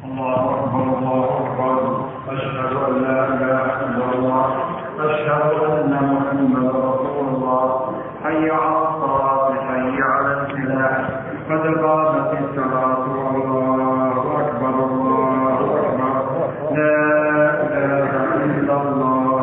الله أكبر الله أكبر. أشهد أن لا إله إلا الله. أشهد أن محمدا رسول الله. حي على الصلاة حي على الفلاح قد قامت الصلاة. الله أكبر الله أكبر. لا إله إلا الله.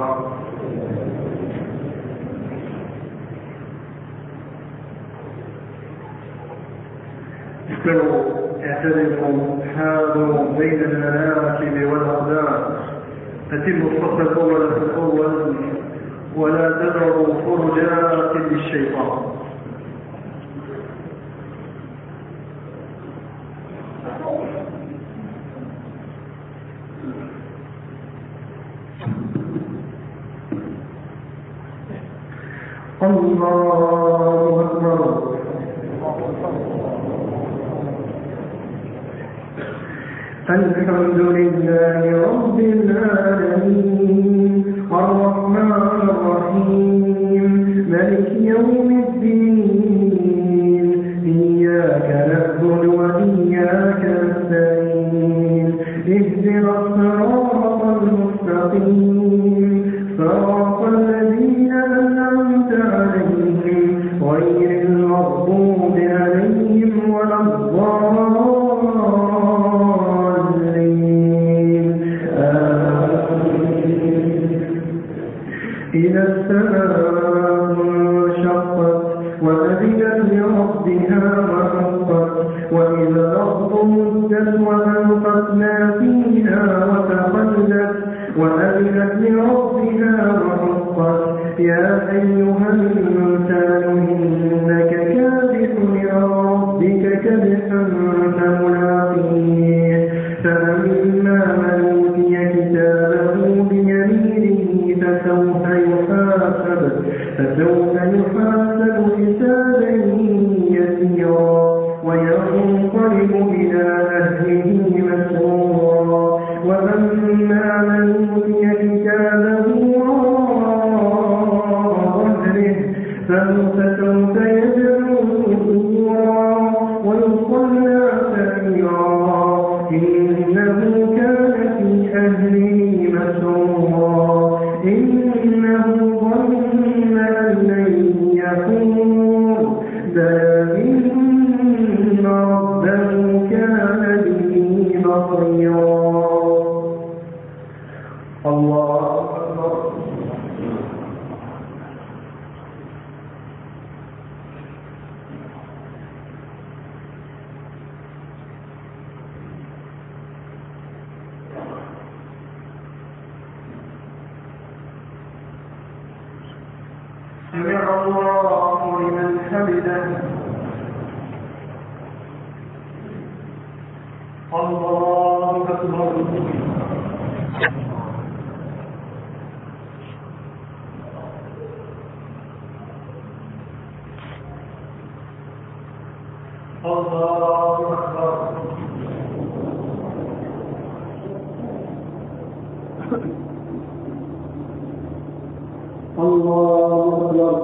استووا اعتدلوا حاذوا بين المناكب والأقدام. أتموا الصف الأول في الأول ولا تذروا فرجات للشيطان. الله أكبر. الحمد لله رب العالمين الرحمن الرحيم مالك يوم الدين إياك نعبد وإياك نستعين اهدنا الصراط المستقيم صراط الذين أنعمت عليهم غير المغضوب عليهم ولا الضالين. إذا السماء انشقت وأذنت لربها وحقت وإذا الأرض مدت وألقت ما فيها وتخلت وأذنت لربها وحقت. يا أيها الإنسان إنك كادح إلى ربك كدحا فملاقيه. فأما من أوتي كتابه بيمينه فسوف يحاسب حسابا يسيرا وينقلب إلى أهله مسرورا. وأما من أوتي كتابه وراء ظهره فسوف يدعو ثبورا ويصلى سعيرا إنه كان في أهله مسرورا. إنه ظن أن لن يحور بلى إن ربه كان به بصيرا. الله أكبر. سمع الله لمن حمده. الله أكبر. الله أكبر. الله أكبر.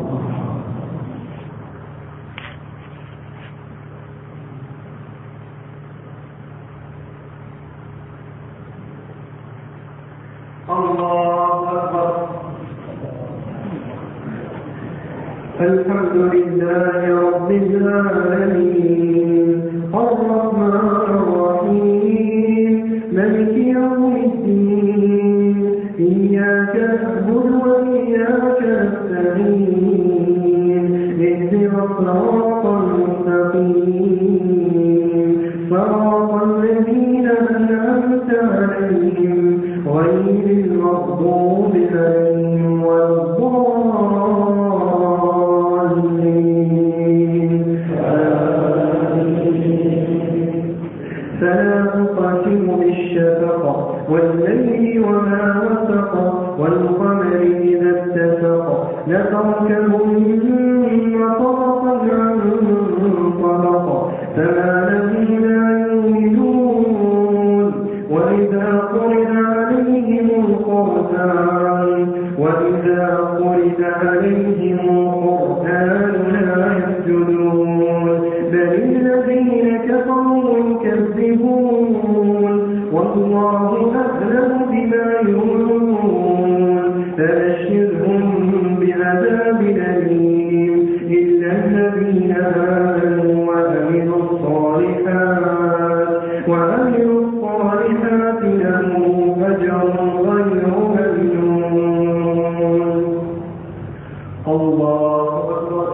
الله أكبر. الحمد لله رب العالمين الرحمن الرحيم مالك يوم الدين إياك نعبد وإياك نستعين اهدنا الصراط المستقيم صراط الذين أنعمت عليهم غير المغضوب عليهم ولا الضالين. فلا أقسم بالشفق والليل وما وسق والقمر إذا اتسق لتركبن طبقا عن طبق فما لهم لا يؤمنون. وإذا قرئ عليهم القرآن لا يسجدون بل الذين كفروا يكذبون والله أعلم بما يوعون فبشرهم بعذاب أليم إلا الذين آمنوا وعملوا الصالحات لهم أجر غير ممنون. الله أكبر.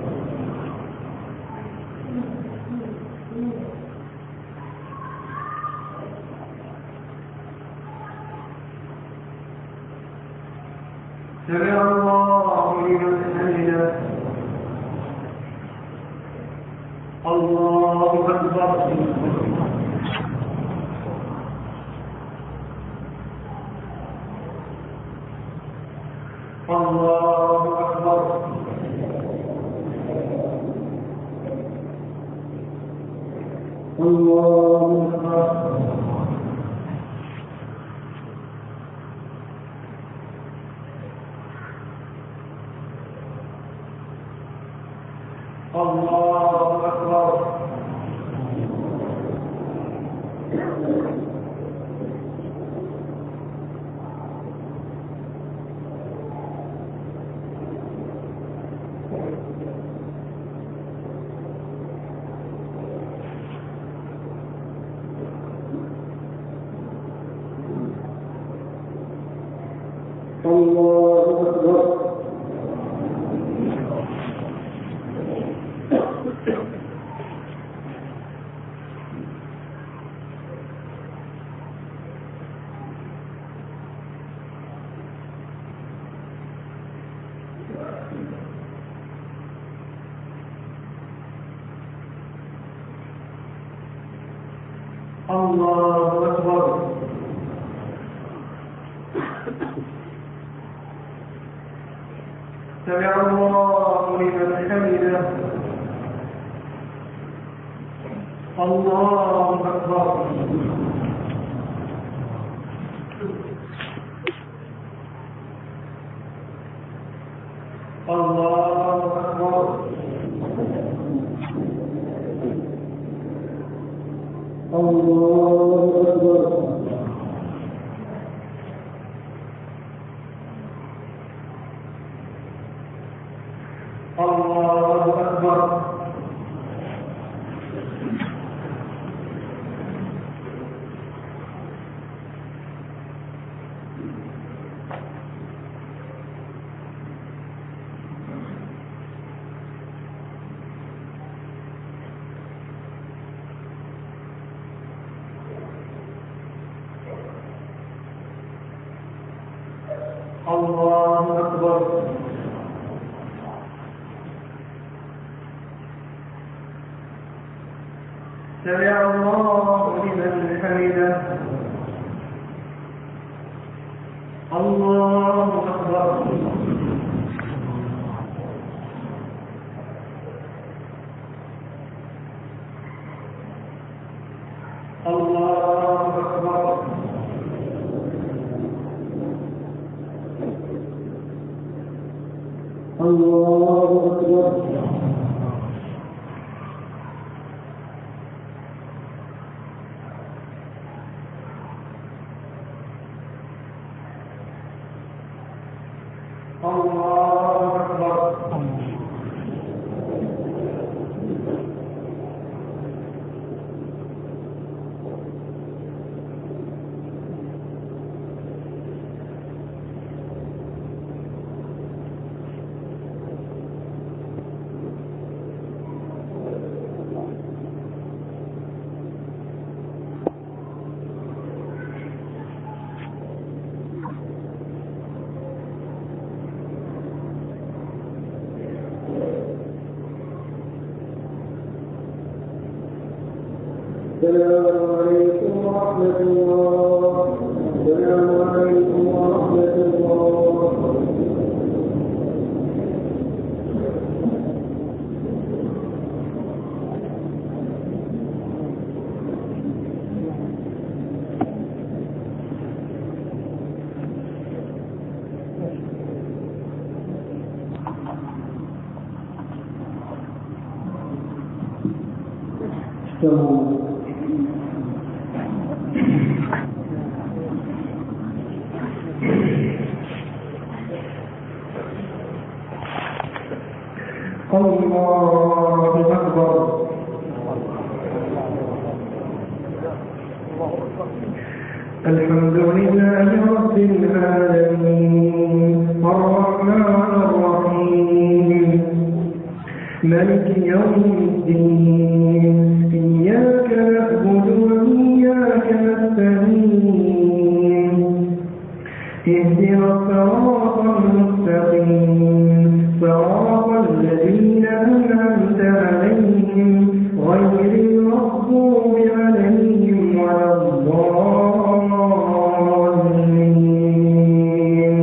سمع الله لمن حمده. الله أكبر. الله أكبر. الله أكبر. الله أكبر. الله أكبر. الله أكبر. سمع الله لمن حمده. الله أكبر. الله أكبر. الله أكبر. الله أكبر. الله أكبر. سمع الله لمن حمده. الله أكبر. الله أكبر. الله أكبر. الله أكبر. الله أكبر. الحمد لله رب العالمين الرحمن الرحيم مالك يوم الدين إياك نعبد وإياك نستعين اهدنا الصراط المستقيم صراط الذين أنعمت عليهم غير المغضوب عليهم ولا الضالين.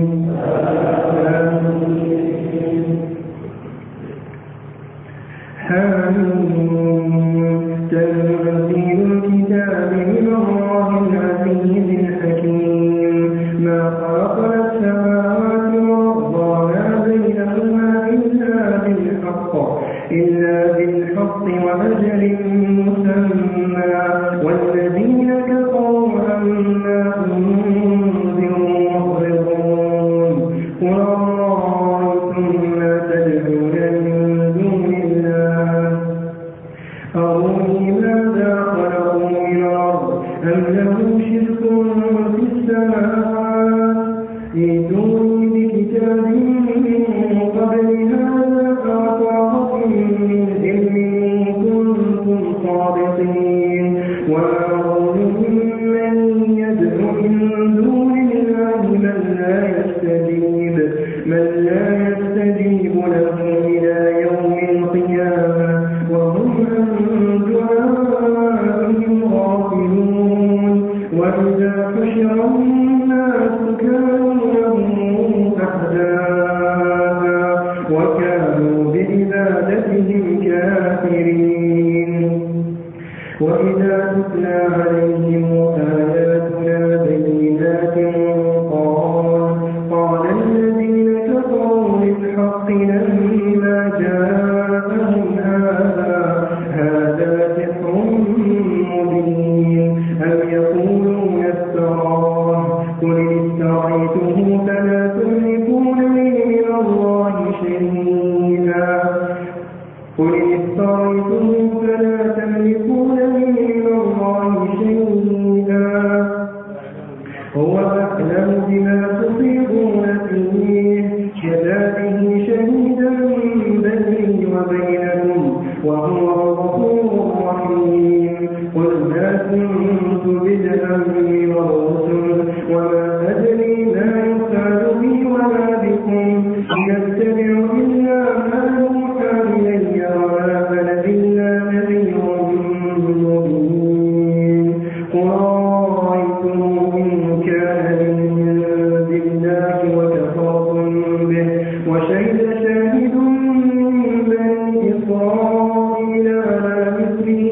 حميم تنزيل الكتاب من الله العزيز الحكيم ما خلقنا السماوات والأرض وما بينهما إلا بالحق وأجل مسمى والذين كفروا عما أنذروا معرضون قل أرأيتم ما تدعون من دون الله أروني ماذا خلقوا من الأرض أم لهم شرك في السماوات ائتوني بكتاب من قبل هذا فأطاعة من علم كنتم صادقين وما أظن من يدعو من دون الله من لا يستجيب له إلى يوم القيامة وهم عن دعائهم غافلون وإذا حشر الناس كانوا لهم أعداء وكانوا بعبادتهم كافرين وإذا تتلى عليهم آياتنا بينات قال الذين كفروا للحق لما جاءهم هذا سحر مبين أم يقولون افتراه قل افتريته فلا تملكون لي من الله شيئا قل افتريته فلا تملكون لي من الله شيئا هو أعلم بما تصيبون فيه كفى به شهيدا بيني وبينكم وهو الغفور الرحيم قل ما كنت بدعا من الرسل وما أدري ما يفعل بي ولا بكم إن أتبع إلا ما يوحى إلي وما أنا إلا نذير مبين قل رأيتم إن كان من عند الله وكفرتم به وشهد شاهد من بني إسرائيل على مثله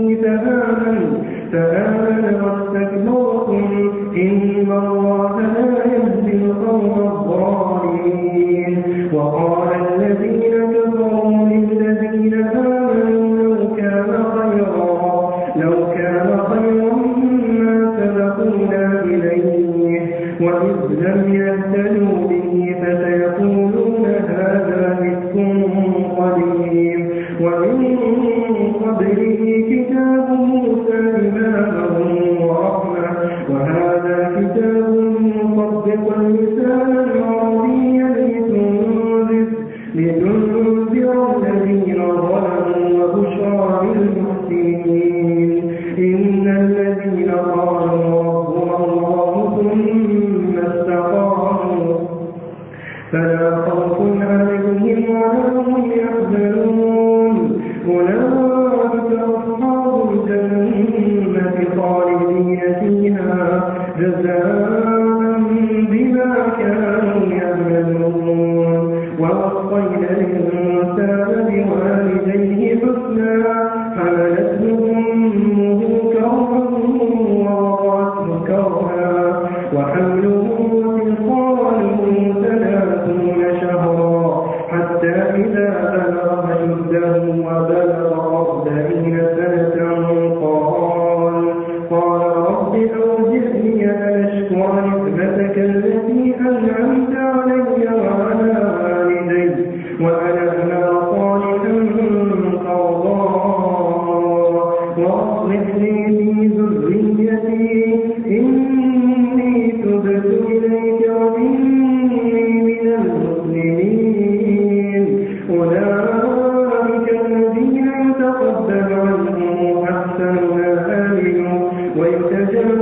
فآمن واستكبرتم إن الله لا يهدي القوم الظالمين وقال الذين كفروا للذين آمنوا لو كان خيرا ما سبقونا إليه وإذ لم يهتدوا به فسيقولون هذا إفك قديم ومن قبله كتاب موسى إماما ورحمة وهذا كتاب مصدقا لسانا عربيا لتنذر الذين ظلموا وبشرى للمحسنين إن الذين قالوا ربنا الله ثم استقاموا فلا خوف عليهم ولا هم يحزنون أولئك أصحاب الجنة خالدين فيها جزاء بما كانوا يعملون ووصينا الإنسان بوالديه حسنا حملته أمه كرها ووضعته كرها وحمله وفصاله 30 شهرا حتى إذا بلغ أشده وبلغ 40 سنة قال رب أوزعني أن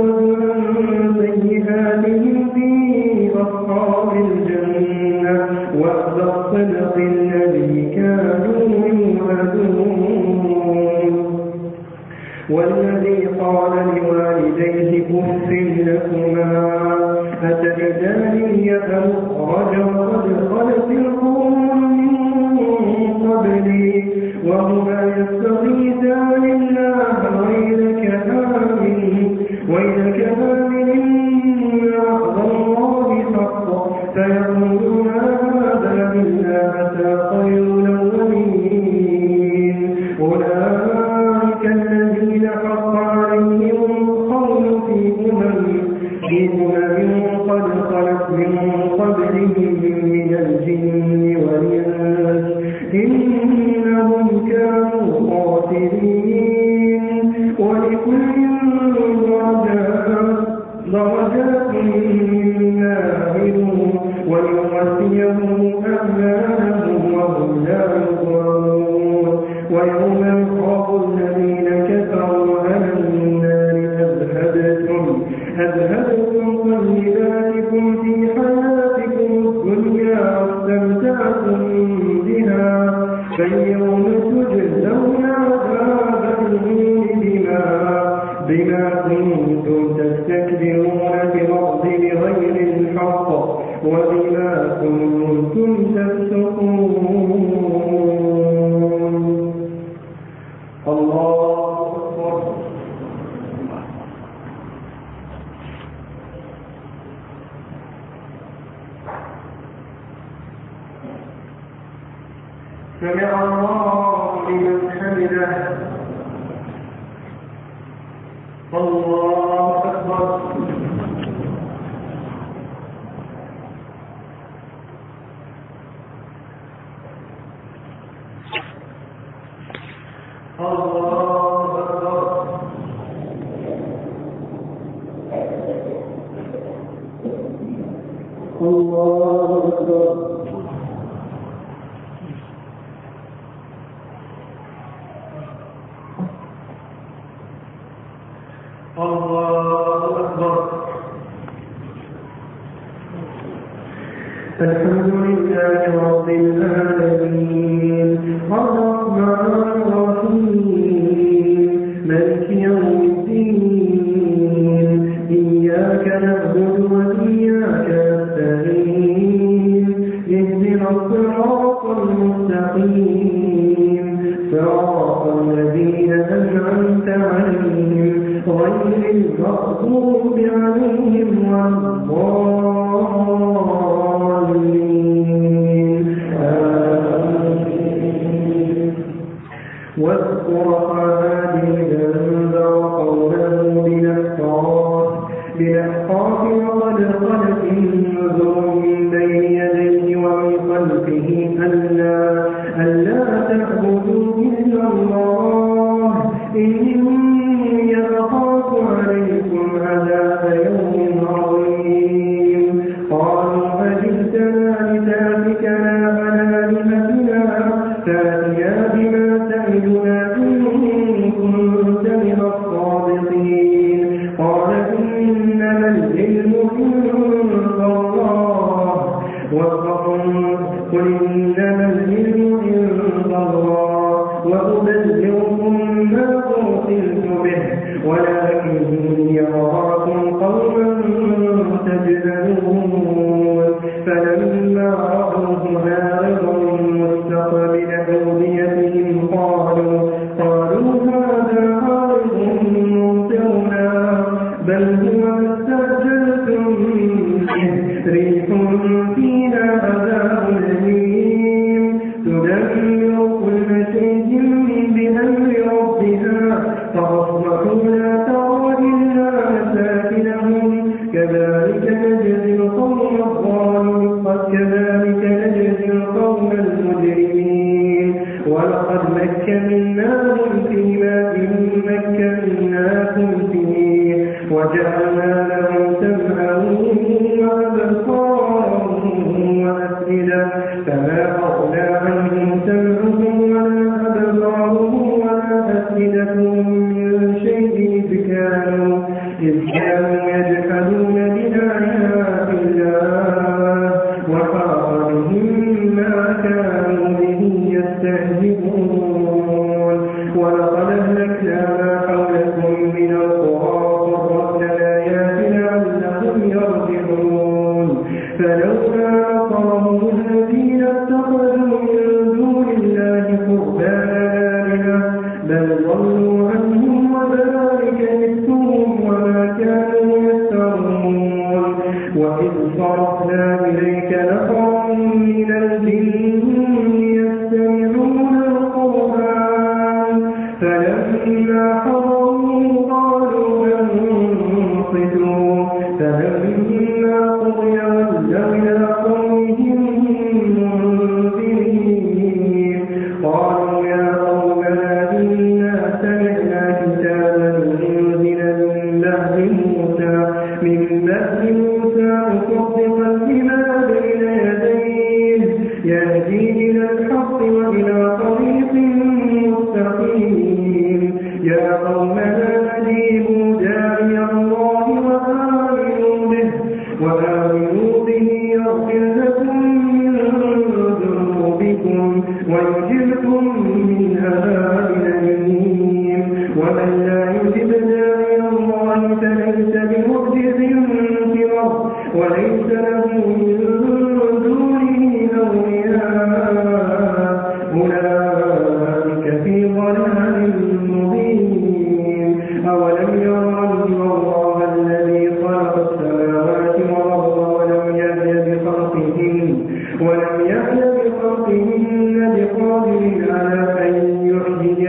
عن سيئاتهم في أصحاب الجنة وعد الصدق الذي كانوا يوعدون. والذي قال لوالديه أف لكما أتئدانني أن أخرج وقد خلت القرون من قبلي وهما يستغيثان الله ويلك آمن إن وعد الله حق فيقولون هذا إلا أساطير الأولين. أولئك الذين حق عليهم القول في قد خلت من قبلهم من الجن والإنس إنهم كانوا خاسرين. ولكل درجات مما عملوا ويوفيهم أعمالهم وهم لا يظلمون. ويوم يعرض الذين كفروا على النار أذهبتم طيباتكم في حياتكم الدنيا واستمتعتم بها فاليوم تجزون عذاب الهون بما كنتم تستكبرون في الأرض بغير الحق وبما كنتم تفسقون. الله أكبر. سمع الله لمن حمده. الله أكبر. الله أكبر. الله أكبر. الله أكبر. الحمد لله رب العالمين الرحمن الرحيم مالك يوم الدين إياك نعبد وإياك نستعين اهدنا الصراط المستقيم صراط الذين أنعمت عليهم غير المغضوب عليهم ولا الضالين. واذكر عاد إذا أنذر قومه بالأحقاف وقد خلت النذر من بين يديه ومن خلفه ألا تعبدوا إلا الله إني أخاف عليكم عذاب يوم عظيم. قالوا أجئتنا لتأفكنا عن آلهتنا فأتنا بما تعدنا إن كنت من الصادقين. قال إنما العلم عند الله قل إنما العلم عند الله وأبلغكم ما أرسلت به ولكني أراكم قوما تجهلون. فلما رأوه عارضا مستقبل أوديتهم قالوا هذا عارض ممطرنا بل هو ما استعجلتم به ريح فيها عذاب أليم تدمر كل شيء بأمر ربها فأصبحوا لا ترى إلا مساكنهم كذلك نجزي القوم المجرمين. ولقد مكناهم فيما إن مكناكم فيه وجعلنا لهم سمعا وأبصارا وأفئدة فما أغنى عنهم سمعهم ولا أبصارهم ولا أفئدتهم من شيء إذ كانوا كانوا يجحدون بآيات الله وحاق بهم ما كانوا به يستهزئون ولقد أهلكنا ما حولكم من القرى وصرفنا الآيات لعلهم يرجعون فلولا نصرهم الذين اتخذوا من دون الله قربانا آلهة بل ضلوا عنهم وذلك إفكهم وما كانوا يفترون وإذ صرفنا إليك نفرا من الجن يستمعون القرآن فلما حضروا قالوا أنصتوا فلما قضي ولوا إلى قومهم منذرين قالوا يا قومنا إنا سمعنا كتابا أنزل من بعد موسى مصدقا لما بين يديه يهدي إلى الحق وإلى طريق مستقيم يا قومنا أجيبوا داعي الله وآمنوا به يغفر لكم من ذنوبكم ويجركم من عذاب أليم ومن لا يجب داعي الله فليس بمعجز في الأرض وليس له من دونه أولياء أولئك في ضلال مبين أولم يروا أن الله الذي خلق السماوات والأرض ولم يهد بخلقهن بقادر على أن يحيي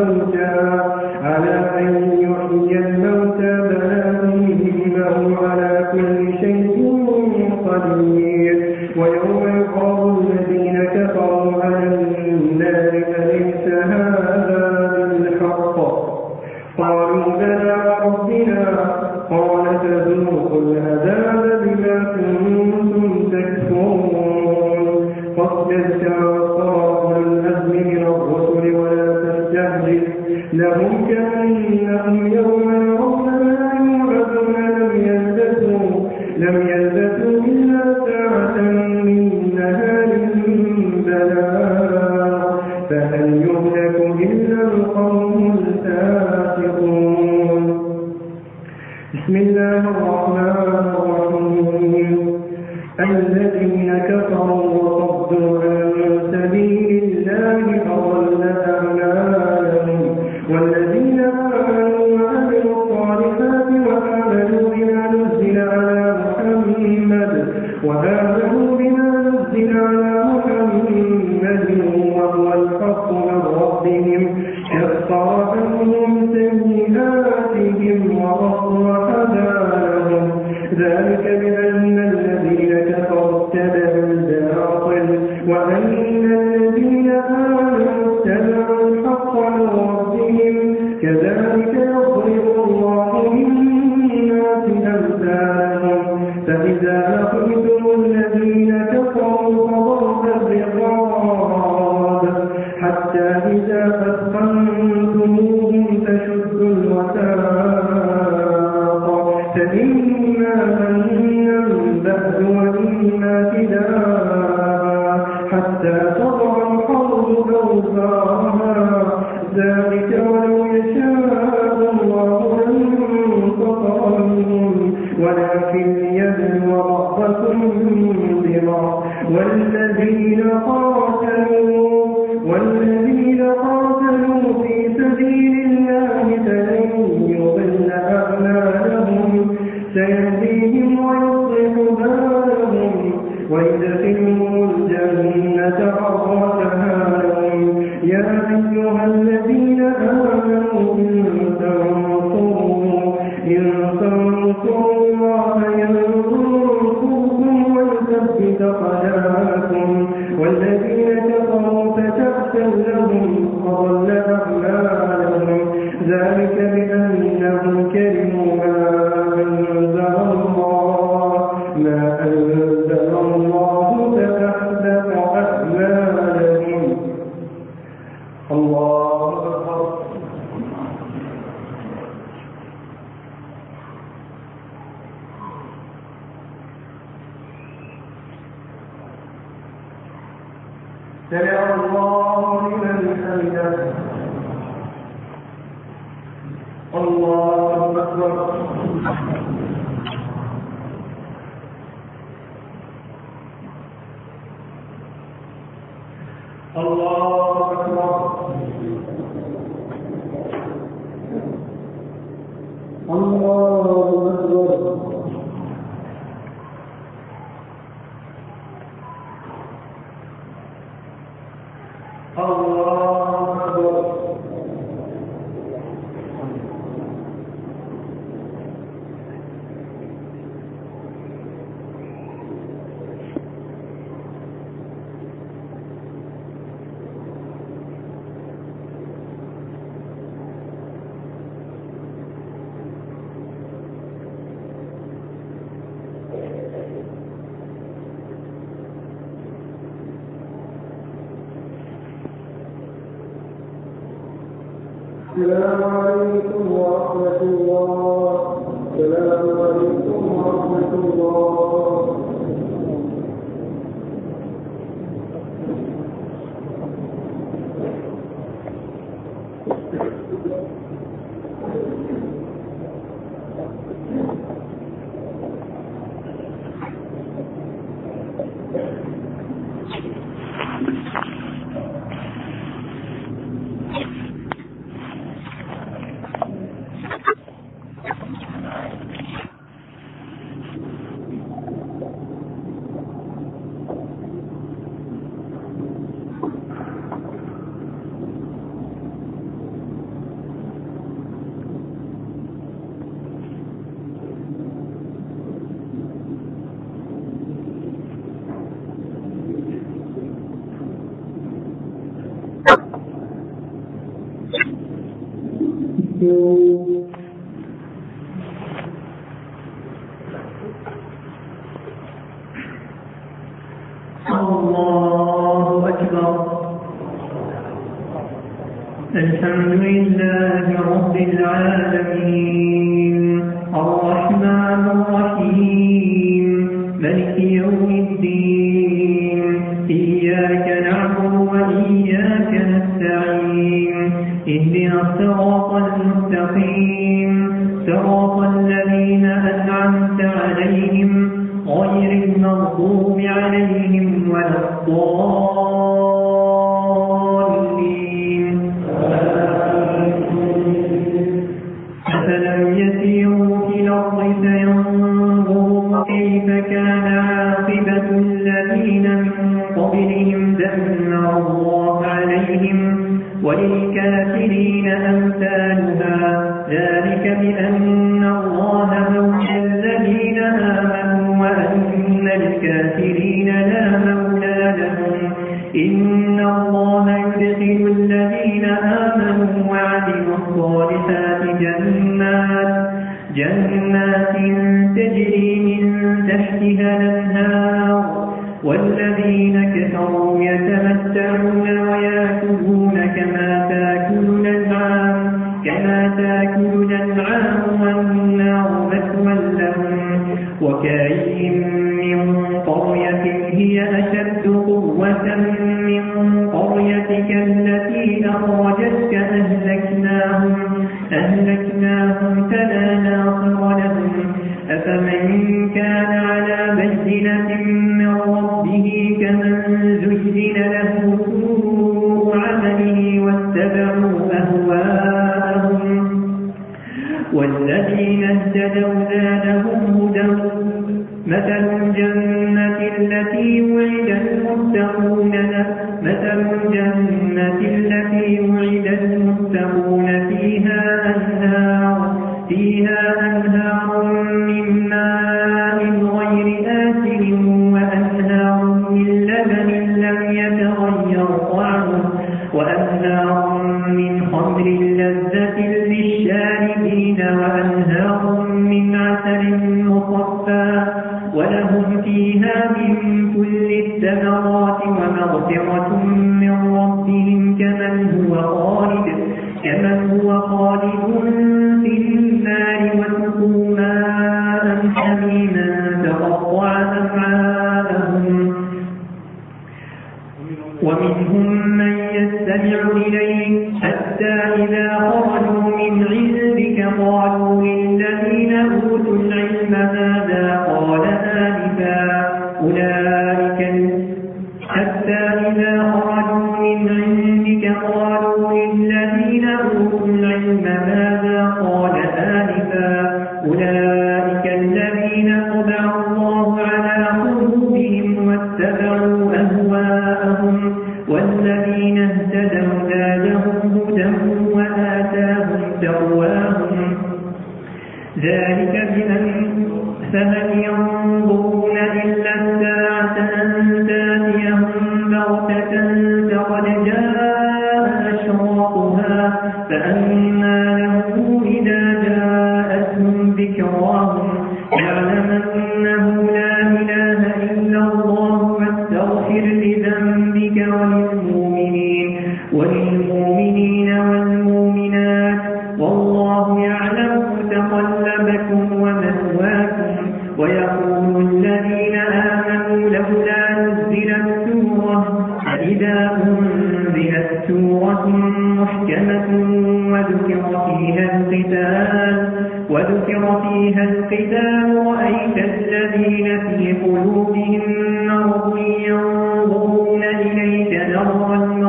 الموتى بلى إنه على كل شيء قدير ويوم يعرض الذين كفروا على النار أليس هذا بالحق قالوا بلى ربنا قال فذوقوا العذاب بما كنتم تكفرون فاصبر كما صبر أولو العزم من الرسل ولا تستعجل لهم كأنهم يوم يرون ما يوعدون لم يلبثوا إلا ساعة من نهار بلاغ فهل يهلك إلا القوم الفاسقون بسم الله الرحمن الرحيم الذين كفروا وصدوا عن سبيل الله أضل أعمالهم والذين آمنوا وعملوا الصالحات وآمنوا بما نزل على محمد وهو الحق من ربهم كفر عنهم سيئاتهم وأصلح بالهم ذلك بأن الذين كفروا اتبعوا الباطل وأن الذين آمنوا اتبعوا الحق من ربهم كذلك يضرب الله للناس أمثالهم فإذا لقيتم الذين كفروا فضرب الرقاب حتى إذا أثخنتموهم فشدوا الوثاق فإما منا بعد وإما فداء حتى تضع الحرب أوزارها ذلك ولو يشاء الله لانتصر منهم ولكن ليبلو بعضكم ببعض والذين قاتلوا في سبيل الله فلن يضل أعمالهم سيهديهم ويصلح بالهم ويدخلهم الجنة عرفها لهم يا أيها الذين آمنوا إن تنصروا الله ينصركم ويثبت أقدامكم والذين كفروا فتعسا لهم وضل أعمالهم ذلك بأنهم كرهوا ما أنزل الله فأحبط أعمالهم الله أكبر سمع الله لمن حمده. الله أكبر. الله أكبر. الله أكبر. السلام عليكم ورحمة الله. السلام عليكم ورحمة الله. الله أكبر. الحمد لله رب العالمين الرحمن الرحيم مالك يوم الدين إياك نعبد وإياك نستعين اهدنا الصراط المستقيم صراط الذين أنعمت عليهم غير المغضوب عليهم ولا الضالين. أفلم يسيروا في الأرض فينظروا كيف كان عاقبة الذين من قبلهم دمر الله عليهم وللكافرين أمثالها ذلك بأن الله مولى الذين آمنوا وأن الكافرين لا مولى لهم. إن الله يدخل الذين آمنوا وعملوا الصالحات جنات تجري من تحتها الأنهار والذين كفروا يتمتعون ويأكلون كما تأكل الأنعام والنار مثوى لهم. وكأين من قرية هي أشد قوة من قريتك التي أخرجتك أهلكناهم فلا ناصر لهم. أفمن كان على بينة من ربه كمن زين له سوء عمله واتبعوا أهواءهم. والذين اهتدوا زادهم هدى. مثل الجنة التي وعد المتقون فيها أنهار من ماء غير آسن وأنهار من لبن لم يتغير طعمه وأنهار من خمر لذة للشاربين وأنهار من عسل مصفى ولهم فيها من كل الثمرات ومغفرة من ربهم كمن هو خالد في النار وسقوا ماء حميما فقطع أمعاءهم. ومنهم فهل ينظرون إلا الساعة أن تأتيهم بغتة فقد جاء أشراطها فأنى لهم إذا جاءتهم ذكراهم يعلم أنه لا إله إلا الله واستغفر لذنبك وللمؤمنين والمؤمنات والله يعلم متقلبكم ومثواكم. ويقول الذين آمنوا لولا نزلت سورة فإذا أنزلت سورة محكمة وذكر فيها القتال رأيت الذين في قلوبهم مرض ينظرون إليك نظر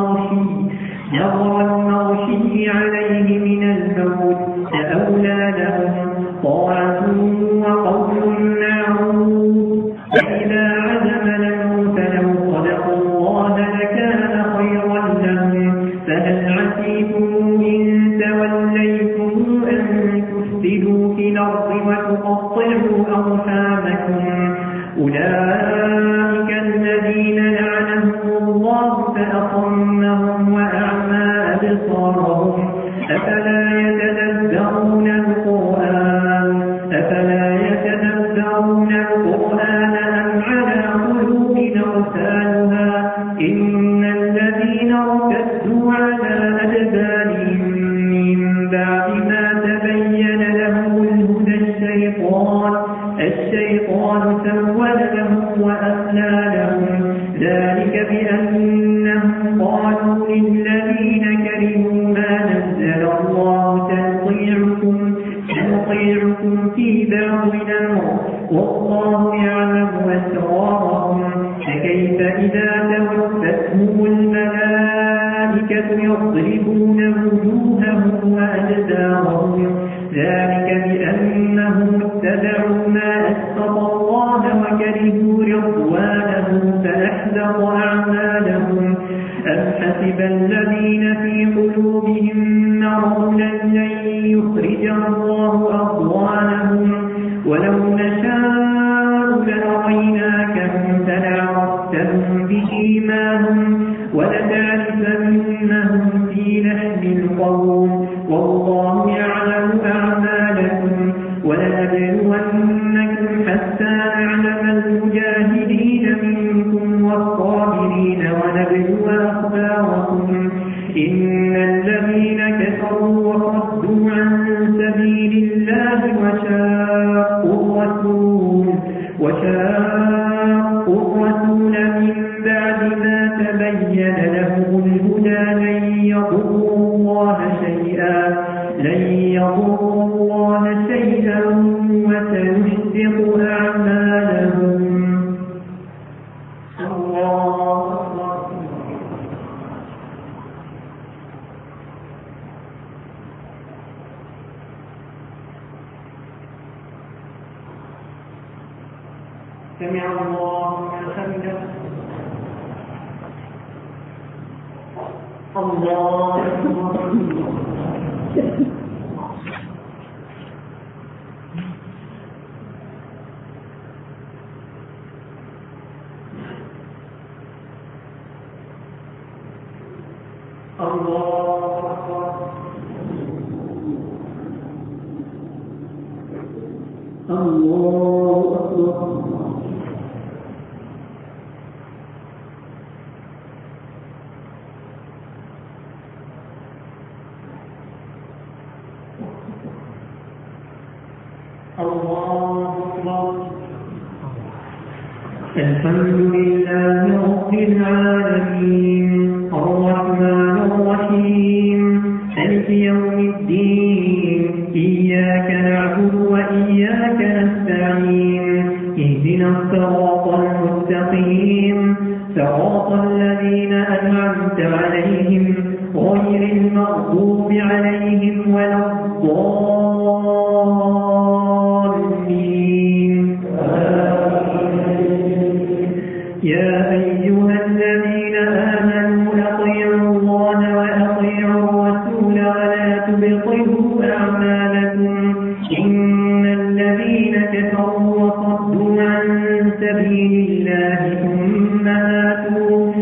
المغشي عليه من الموت فأولى لهم طاعة وقول معروف فإذا عزم الموت لو صدقوا الله لكان خيرا لهم. فهل عسيتم إن توليتم أن تفسدوا في الأرض وتقطعوا أرحامكم أولئك الذين لعنهم الله فأصمهم وأعمى أبصارهم أفلا يتدبرون القرآن أم على قلوب أقفالها إن الذين ارتدوا على أدبارهم من بعد ما تبين لهم الهدى الشيطان سول لهم وأملى لهم ذلك بأنهم قالوا للذين كرهوا ما نزل الله سنطيعكم في بعض الأمر والله يعلم أسرارهم فكيف إذا توفتهم الملائكة يضربون وجوههم وأدبارهم ذلك بأنهم اتبعوا ما أسخط الله وكرهوا رضوانه فأحبط أعمالهم. أم حسب الذين في قلوبهم مرض لن يخرج الله أضغانهم ولو نشاء لأريناكهم فلعرفتهم بإيمانهم ولتعرفنهم في لحن القول والله يعلم أعمالكم ولنبلونكم حتى نعلم المجاهدين منكم والصابرين ونبلو أخباركم. إن الذين كفروا وصدوا عن سبيل الله وشاقوا الرسول من بعد ما تبين لهم الهدى لن يضروا الله شيئا وسيحبط أعمالهم. الله أكبر. سمع الله لمن حمده. الله أكبر. الله أكبر. الله أكبر. الله أكبر. الحمد لله رب العالمين الرحمن الرحيم مالك يوم الدين إياك نعبد وإياك نستعين اهدنا الصراط المستقيم صراط الذين أنعمت عليهم غير المغضوب عليهم ولا الضالين. يا أيها الذين آمنوا أطيعوا الله وأطيعوا الرسول ولا تبطلوا أعمالكم إن الذين كفروا سبيل الله ثم ماتوا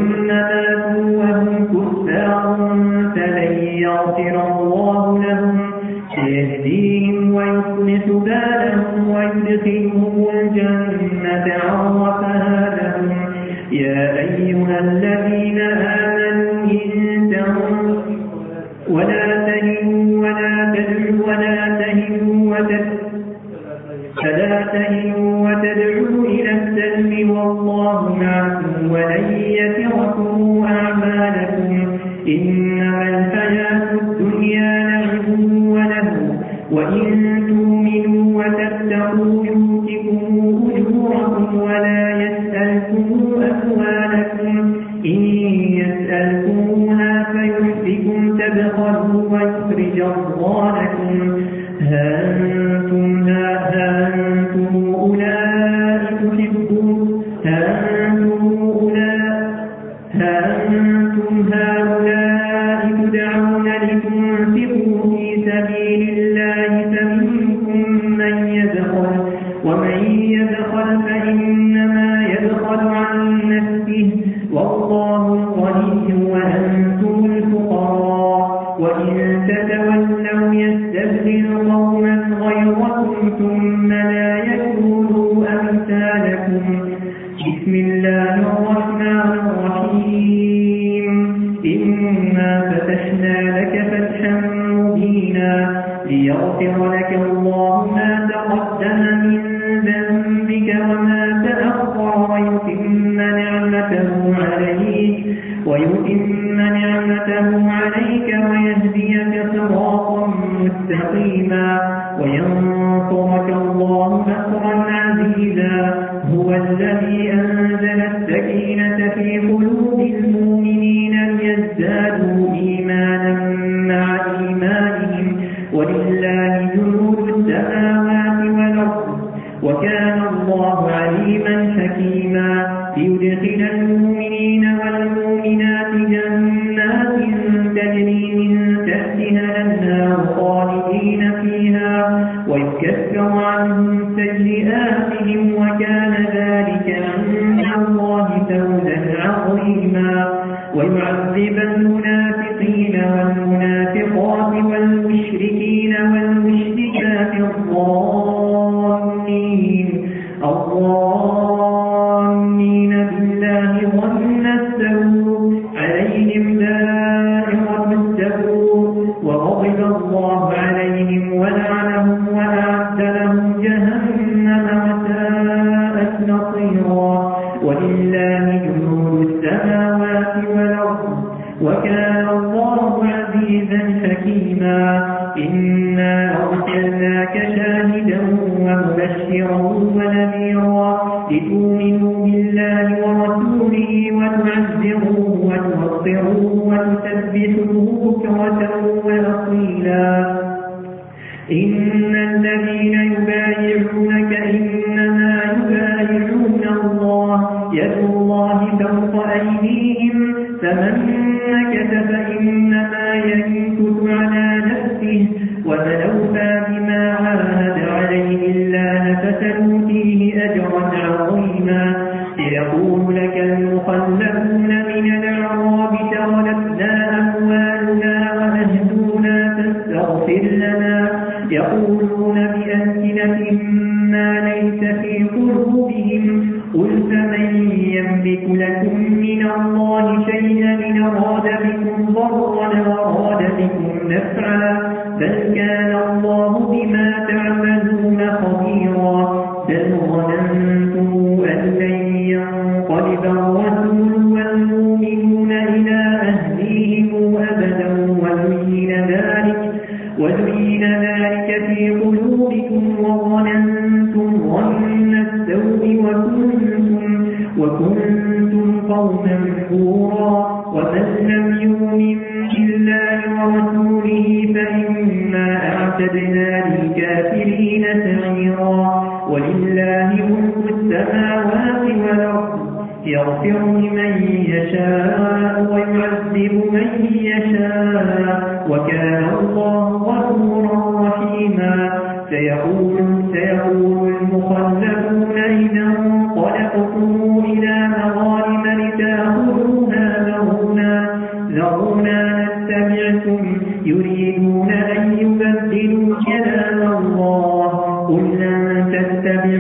وهم كفار فلن يغفر الله لهم سيهديهم ويصلح بالهم ويدخلهم الجنة عرفها لهم. يا أيها الذين آمنوا إن تنصروا ولا تهنوا وتدعوا إلى السلم والله معكم ولن يتركم أعمالكم. إنما الحياة الدنيا لعب ولهو وإن تؤمنوا وتتقوا يؤتكم أجوركم ولا يسألكم أموالكم. إن يسألكموها فيحفكم تبخلوا ويخرج أضغانكم. ها أنتم هؤلاء تدعون لتنفقوا في سبيل الله فمنكم من يبخل ومن يبخل فإنما يبخل عن نفسه والله الغني وأنتم الفقراء. وإن تتولوا يستبدل قوما غيركم ثم لا يكونوا أمثالكم. بسم الله الرحمن الرحيم. إنا فتحنا لك فتحا مبينا ليغفر لك الله ما تقدم من ذنبك وما تأخر ويتم نعمته عليك ويهديك صراطا مستقيما وينصرك الله نصرا عزيزا. هو الذي أنزل السكينة في قلوب المؤمنين ليزدادوا إيمانا مع إيمانهم ولله جنود السماوات والأرض وكان الله عليما حكيما. ليدخل المؤمنين والمؤمنات جنات تجري من تحتها الأنهار خالدين فيها ويكفر عنهم سيئاتهم وكان ذلك عند الله فوزا عظيما. ويعذب المنافقين والمنافقات والمشركين والمشركات الظانين بالله ظن السوء عليهم دائرة السوء وغضب الله عليهم ولعنهم وأعد لهم جهنم وساءت مصيرا. ولله جنود السماوات والأرض وكان الله عزيزا حكيما. إنا أرسلناك شاهدا ومبشرا ونذيرا لتؤمنوا بالله ورسوله وتعزروه وتوقروه وتسبحوه بكرة وأصيلا. إن الذين يبايعونك إنما يبايعون الله يد الله فوق أيديهم فمن نكث فإنما ينكث على نفسه ومن أوفى بما عاهد عليه الله فسنؤتيه أجرا عظيما. يقول لك المخلفون من الأعراب شغلتنا أموالنا وأهلنا فاستغفر لنا. يقولون بألسنتهم ما ليس في قلوبهم قل فمن يملك لكم من الله شيئا إن أراد بكم ضرا وأراد بكم نفعا بل كان الله بما تعملون خبيرا. بل ظننتم أن لن ينقلب الرسول والمؤمنون إلى أهليهم أبدا وزين ذلك في قلوبكم وظننتم ظن السوء وكنتم قوما بورا. ومن لم يؤمن بالله ورسوله فإنا أعتدنا للكافرين سعيرا. ولله ملك السماوات والأرض يغفر لمن يشاء ويعذب من يشاء وكان الله غفورا رحيما. سيقول المخلفون إذا انقلبوا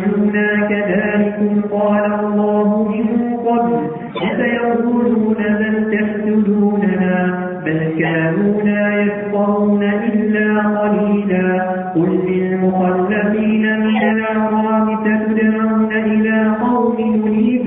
سيقولون كذلكم قال الله من قبل فسيقولون بل تحسدوننا بل كانوا لا يفقهون إلا قليلا قل للمخلفين من الأعراب تدعون إلى قوم أولي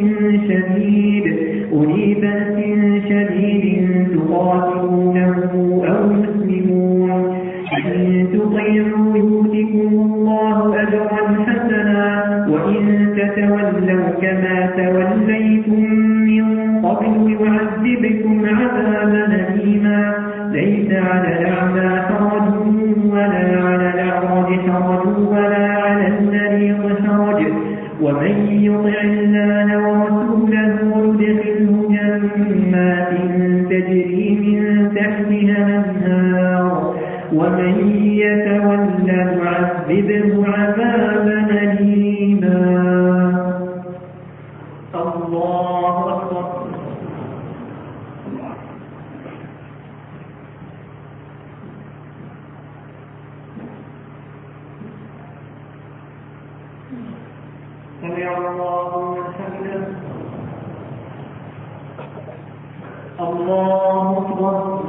بأس شديد تقاتلونه أو يسلمون إن تطيعوا يؤتكم الله أجرا حسنا وإن تتولوا كما توليتم من قبل يعذبكم عذابا أليما ليس على الأعمى حرج ولا على الأعرج حرج ولا على المريض حرج ومن يطع الله ورسوله يدخله جنات تجري من تحتها الأنهار ومن يتول يعذبه عذابا أليما. الله أكبر. سمع الله لمن حمده. الله أكبر.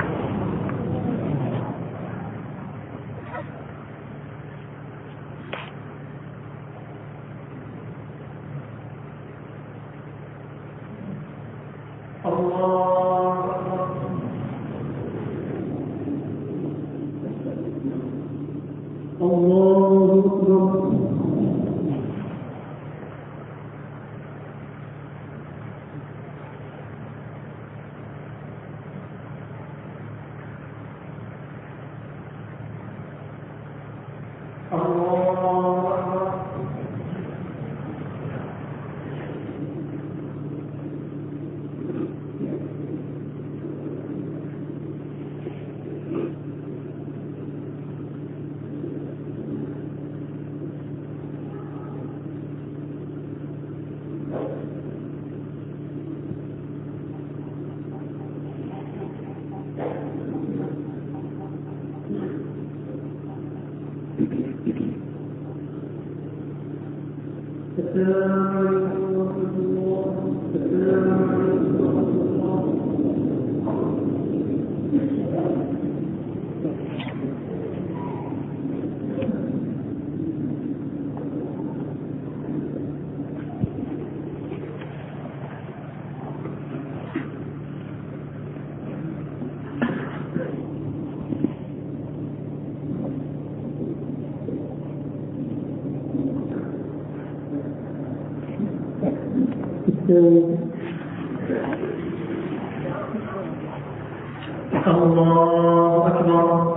الله أكبر.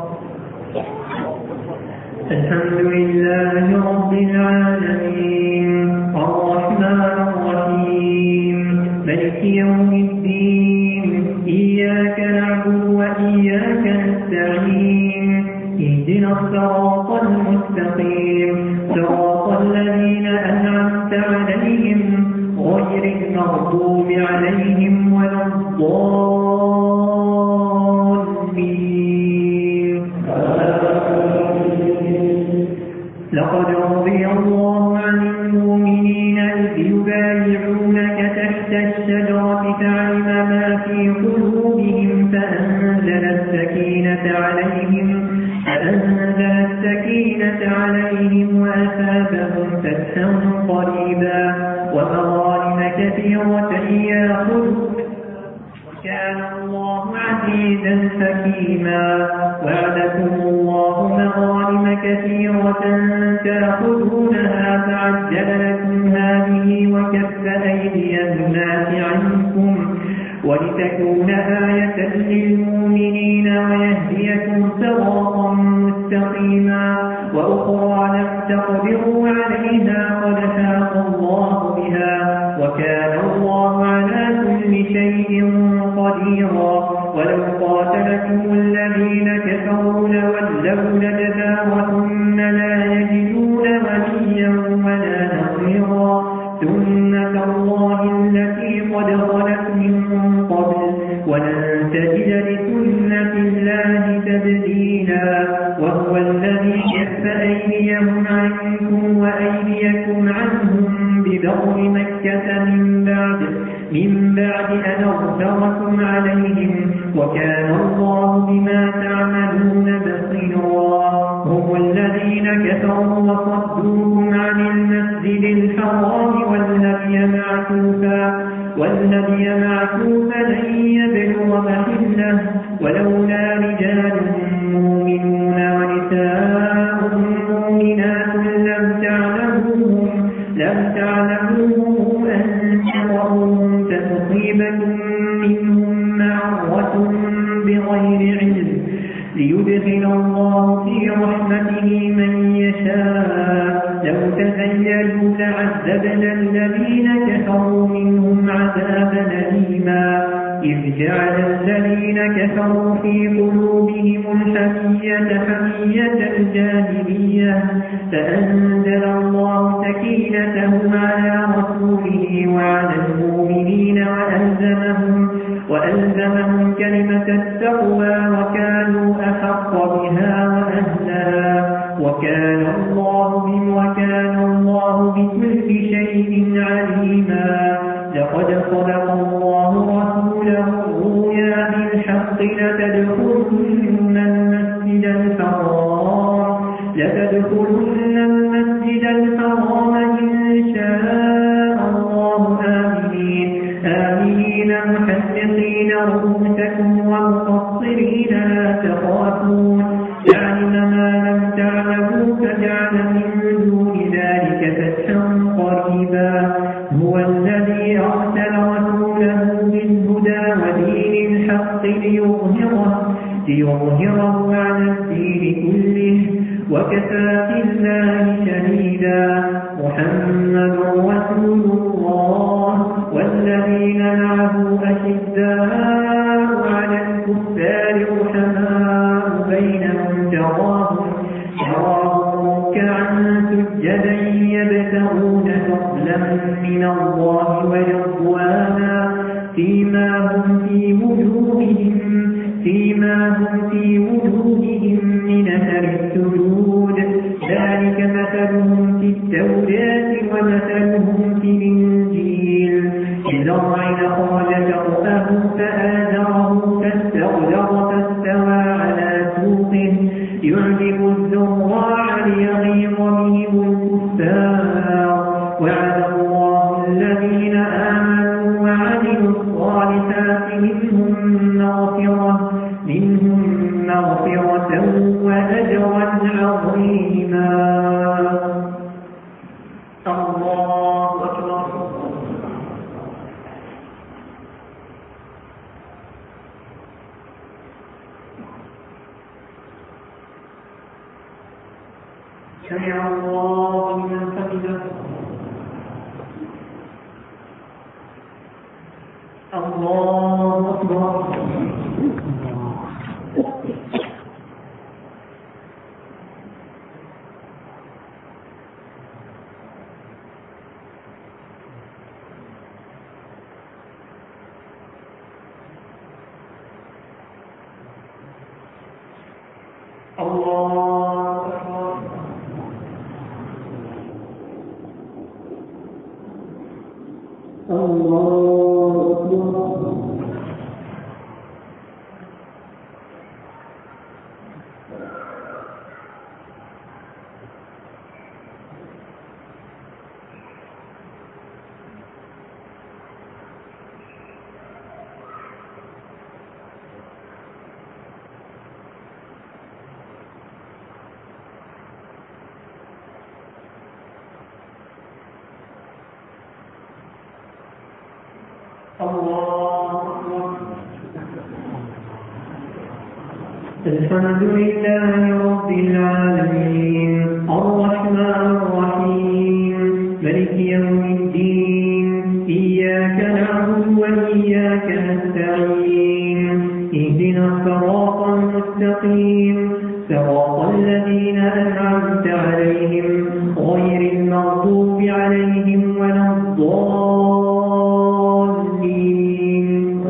الحمد لله رب العالمين الرحمن الرحيم مالك يوم الدين إياك نعبد وإياك نستعين اهدنا الصراط المستقيم صراط الذين أنعمت عليهم غير المغضوب عليهم ولا الضالين. لقد رضي الله عن المؤمنين إذ يبايعونك تحت الشجرة فعلم ما في قلوبهم فأنزل السكينة عليهم وأثابهم فتحا قريبا ومغانم كثيرة يأخذون وكان الله عزيزا حكيما. وعدكم الله مغانم كثيرة تأخذونها فعجل لكم هذه وكف أيدي الناس عنكم ولتكون آية للمؤمنين ويهديكم صراطا مستقيما. وأخرى لم تقدروا عليها قد أحاط الله بها وكان الله على كل شيء قديرا. ولو قاتلكم الذين كفروا لولوا لأدبارهم لا يجدون وليا ولا نصيرا. سنة الله التي قد خلت من قبل ولن تجد لسنة الله تبديلا. وهو الذي كف أيديهم عنكم وأيديكم لنوليكم عنهم ببطن مكة من بعد أن أغفركم عليهم وكان الله بما تعملون بصيرا. هم الذين كفروا وصدوكم عن المسجد الحرام والهدي معكوفا أن يبلغ محله ولولا رجال مؤمنون ونساء مؤمنات لم تعلموهم أن تطؤوهم فتصيبكم منهم معرة بغير علم ليدخل الله في رحمته من يشاء. لو تزيلوا لعذبنا الذين كفروا منهم عذابا أليما. إذ جعل الذين كفروا في قلوبهم حمية الجاهلية فأنزل الله سكينته على رسوله وعلى المؤمنين وألزمهم كلمة التقوى وكانوا أحق بها وأهلها وكان الله بكل شيء عليما. لقد صدق الله رسوله الرؤيا بالحق لتدخلن المسجد الحرام إن شاء الله آمنين محلقين رؤوسكم ومقصرين لا تخافون يعلم ما لم تعلموا فجعل من دون ذلك فتحا قريبا. هو الذي أرسل رسوله بالهدى ودين الحق ليظهره على الدين كله وكفى بالله شهيدا. محمد رسول الله والذين معه أشداء على الكفار رحماء بينهم تراهم ركعا سجدا يبتغون فضلا من الله ورضوانا فيما هم في وجوههم من أثر السجود. ذلك مثلهم في التوراة ومثلهم في الإنجيل. كزرع أخرج شطأه فآزره فاستغلظ فاستوى على سوقه يعجب الزراع ليغيظ بهم الكفار. وعد الله الذين آمنوا وعملوا الصالحات منهم مغفرة وأجرا عظيما. الله أكبر. سمع الله لمن حمده. الله أكبر. الله أكبر. الله أكبر. الحمد لله رب العالمين الرحمن الرحيم ملك يوم الدين. إياك نعبد وإياك نستعين. اهدنا الصراط المستقيم صراط الذين أنعمت عليهم غير المغضوب عليهم ولا الضالين.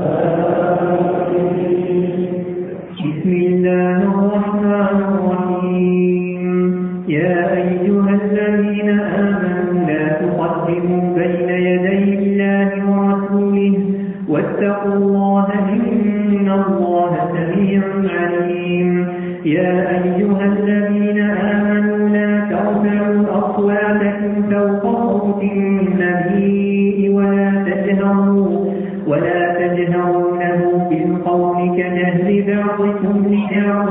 بسم الله الرحمن الرحيم. يا أيها الذين آمنوا النبي ولا تجهروا له بالقول كجهر بعضكم لبعض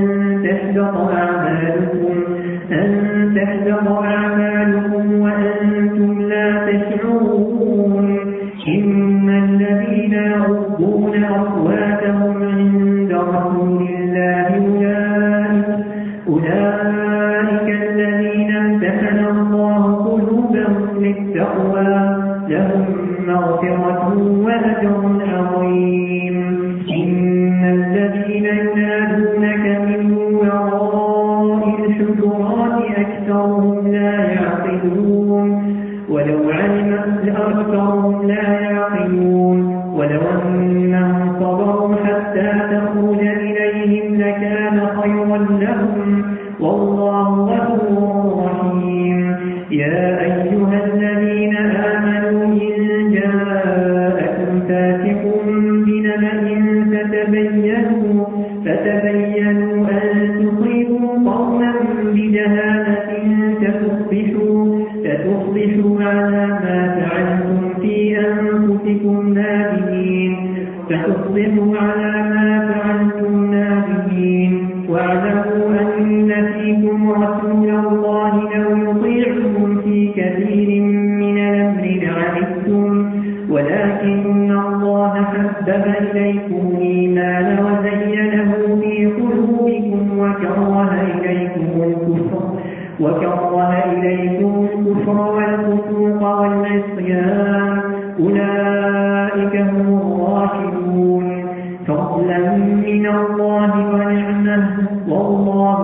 أن تحبط أعمالكم وأنتم لا تشعرون إن الذين يغضون أصواتهم عند رسول الله أولئك الذين امتحن الله قلوبهم للتقوى لهم مغفرة وأجر عظيم إن الذين ينادونك من وراء الحجرات أكثرهم لا يعقلون ولو أنهم صبروا حتى تخرج إليهم لكان خيرا لهم والله غفور رحيم يا أيها الذين آمنوا إن جاءكم فاسق بنبأ فتبينوا أن تصيبوا قوما بجهالة فتصبحوا على ما فعلتم في أنفسكم نادمين واعلموا أن فيكم رسول الله لو يطيعكم في كثير من الأمر لعنتم ولكن الله حبب إليكم الإيمان وزينه في قلوبكم وكره إليكم الكفر والفسوق والعصيان أولئك هم الراشدون فضلا من الله ونعمه والله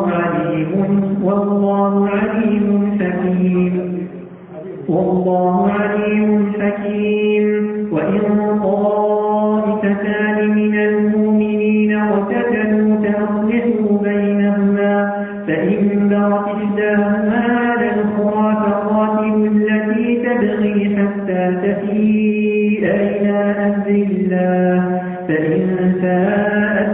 عليم حكيم وإن طائفتان من المؤمنين اقتتلوا فأصلحوا بينهما فإن بغت إحداهما على الأخرى فقاتلوا التي تبغي حتى تفيء إلى أمر الله فإن فاءت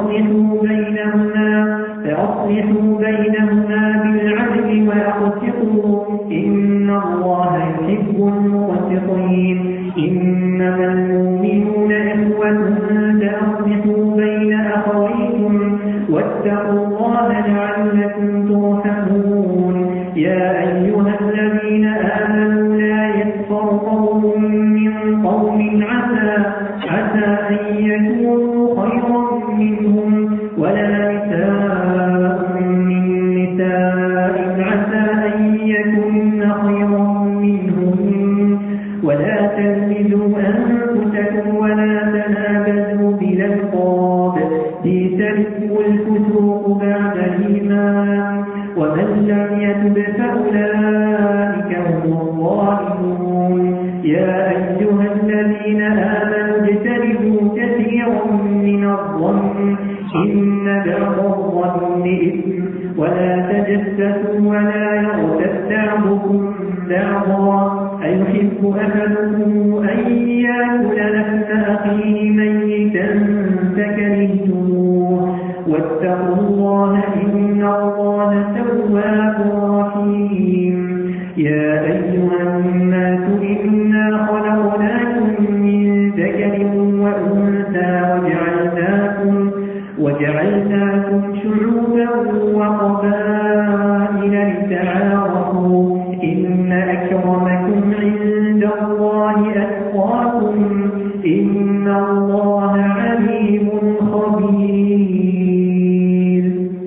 فأصلحوا بينهما بالعدل وأقسطوا إن الله يحب المقسطين إنما المؤمنون إخوة فأصلحوا بين أخويكم واتقوا الله لعلكم ترحمون يا أيها الذين آمنوا لا يسخر قوم من قوم عسى أن يكونوا خيرا منهم ولا نساء من نساء عسى أن يكن خيرا منهم ولا تلمزوا أنفسكم ولا تنابزوا بالألقاب بئس الاسم الفسوق بعد الإيمان ومن لم يتب فأولئك هم الظالمون يا أيها الذين آمنوا اجتنبوا كثيرا من الظن إن بعض الظن إثم ولا تجسسوا ولا يغتب بعضكم بعضا أيحب أحدكم أن يأكل لحم أخيه ميتا فكرهتموه واتقوا الله إن الله تواب رحيم يا أيها الناس إنا خلقناكم من ذكر وأنثى وجعلناكم شعوبا وقبائل لتعارفوا إن أكرمكم عند الله أتقاكم إن الله عليم خبير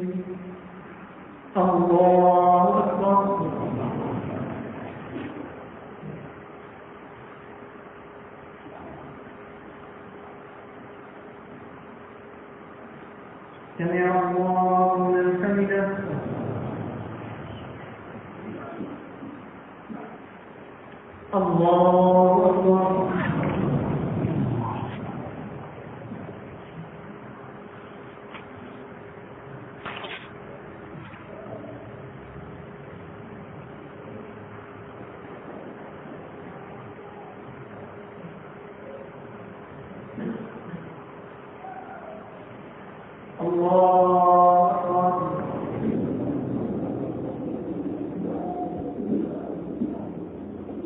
الله أكبر سمع الله من حمده الله أكبر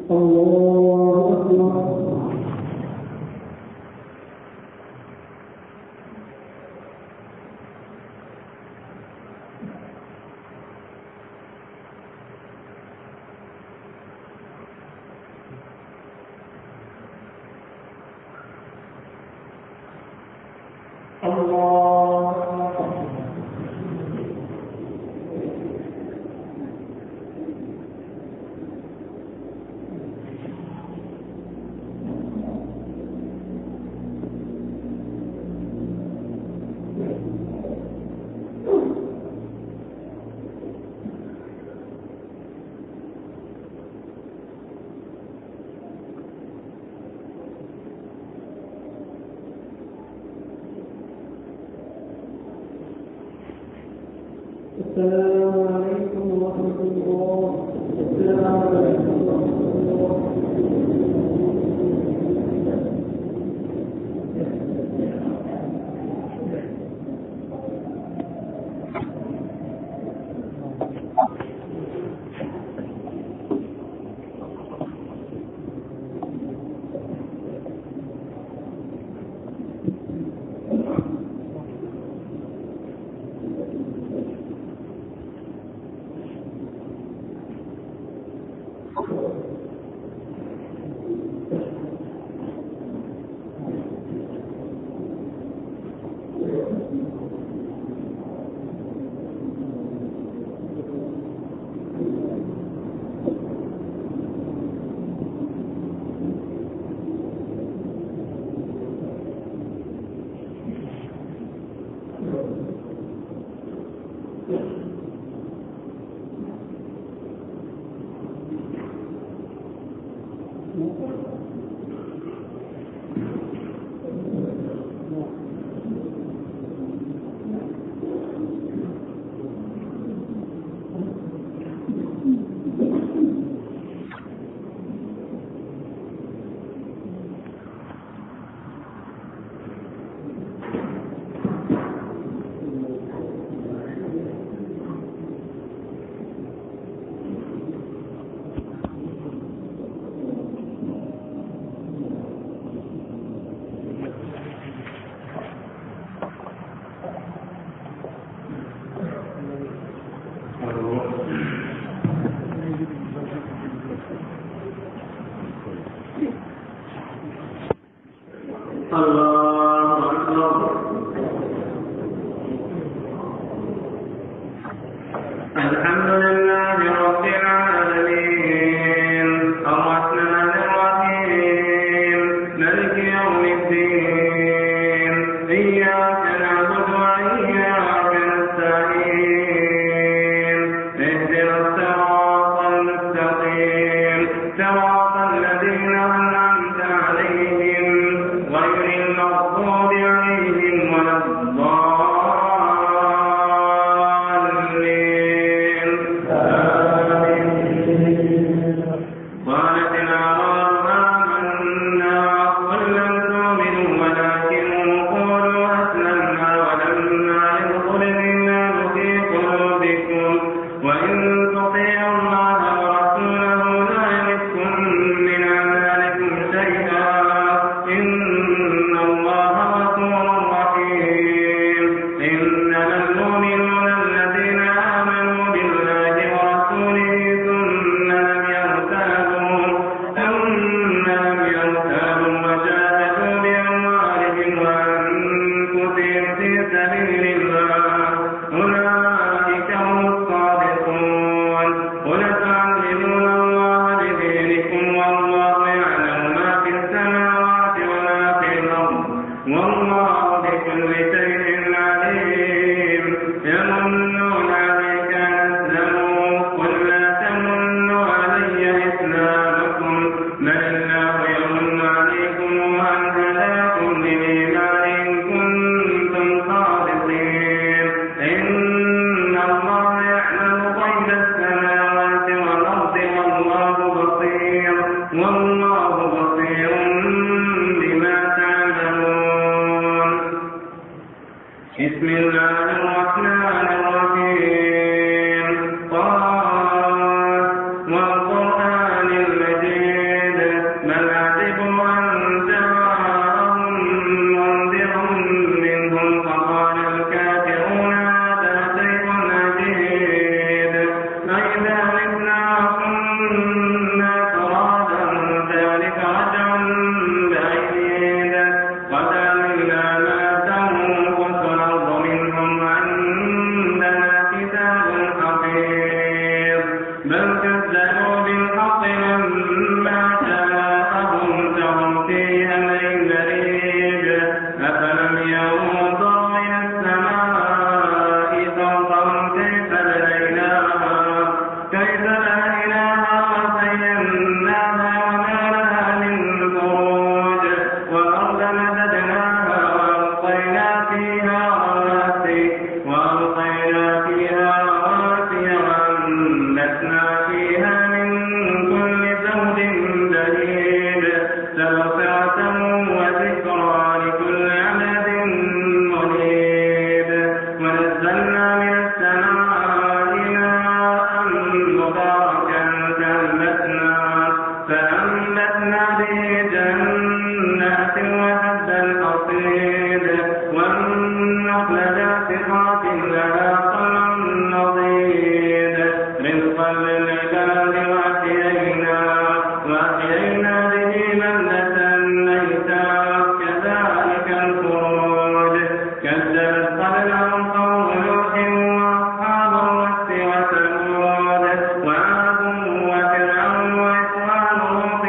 الله أكبر. السلام عليكم ورحمة الله. السلام عليكم ورحمة الله. والقرآن المجيد زيناها وما لها من فروج والأرض مددناها وألقينا فيها رواسي وأنبتنا فيها من كل زوج بهيج تبصرة وذكرى لكل عبد منيب ونزلنا من السماء ماء مباركا فأنبتنا به جنات وحب الحصيد والنخل باسقات لها طلع نضيد رزقا للعباد وأحيينا به بلدة ميتا كذلك الخروج كذبت قبلهم قوم نوح وأصحاب الرس وثمود وعاد وفرعون وإخوان لوط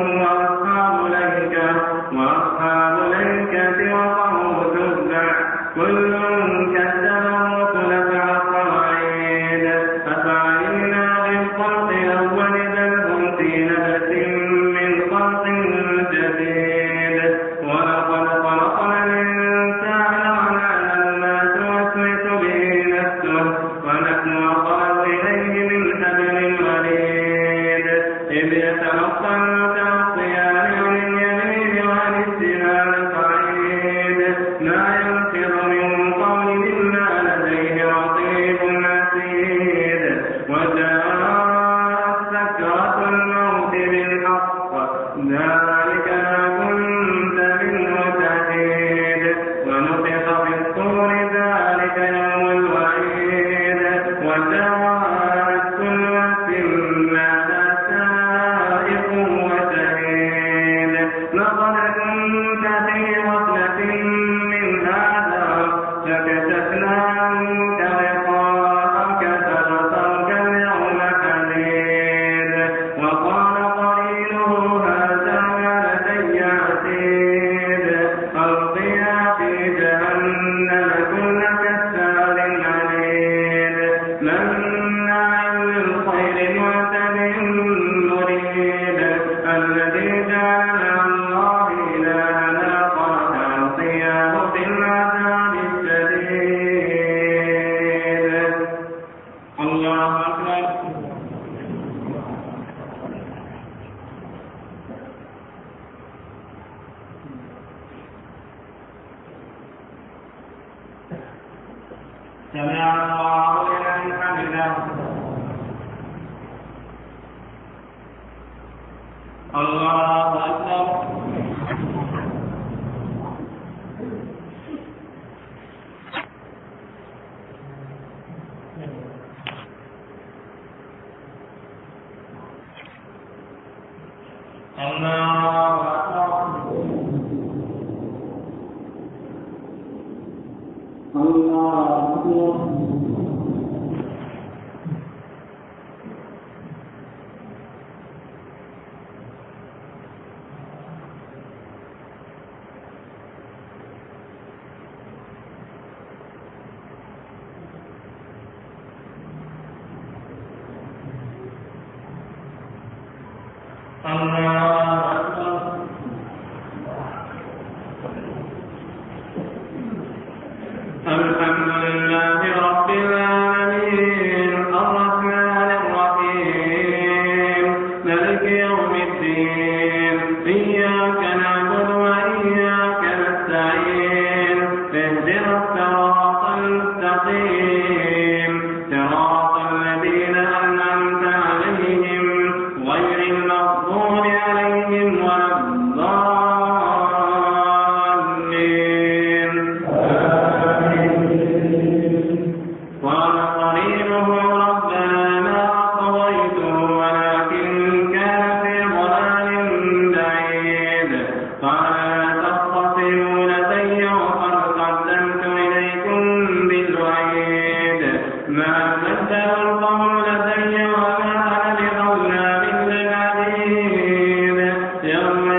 وأصحاب الأيكة وقوم تبع كل كذب الرسل فحق وعيد أفعينا بالخلق الأول بل هم في لبس من خلق جديد ولقد خلقنا الإنسان ونعلم ما توسوس به نفسه ونحن أقرب إليه من حبل الوريد إذ يتلقى المتلقيان عن اليمين وعن الشمال قعيد ما يلفظ من قول إلا لديه رقيب عتيد وجاءت سكرة الموت بالحق ذلك ما كنت منه تحيد ونفخ في الصور ذلك يوم الوعيد وجاءت كل نفس معها سائق وشهيد لقد كنت في غفلة من هذا فكشفنا عنك غطاءك فبصرك اليوم حديد وقال قرينه هذا ما لدي عتيد ألقيا في جهنم كل كفار عنيد مناع للخير معتد مريد الذي جعل مع الله إلها آخر فألقياه في العذاب الشديد الله أكبر سمع الله لمن حمده الله أكبر الله أكبر الله أكبر الحمد لله رب العالمين الرحمن الرحيم مالك يوم الدين إياك نعبد وإياك نستعين اهدنا الصراط المستقيم صراط الذين أنعمت عليهم غير المغضوب عليهم ولا الضالين قال قرينه ربنا ما قضيته ولكن كان في ضلال بعيد قال تختصموا لدي وقد قدمت إليكم بالوعيد ما بدل القول لدي وما أنا بظلام للعبيد يوم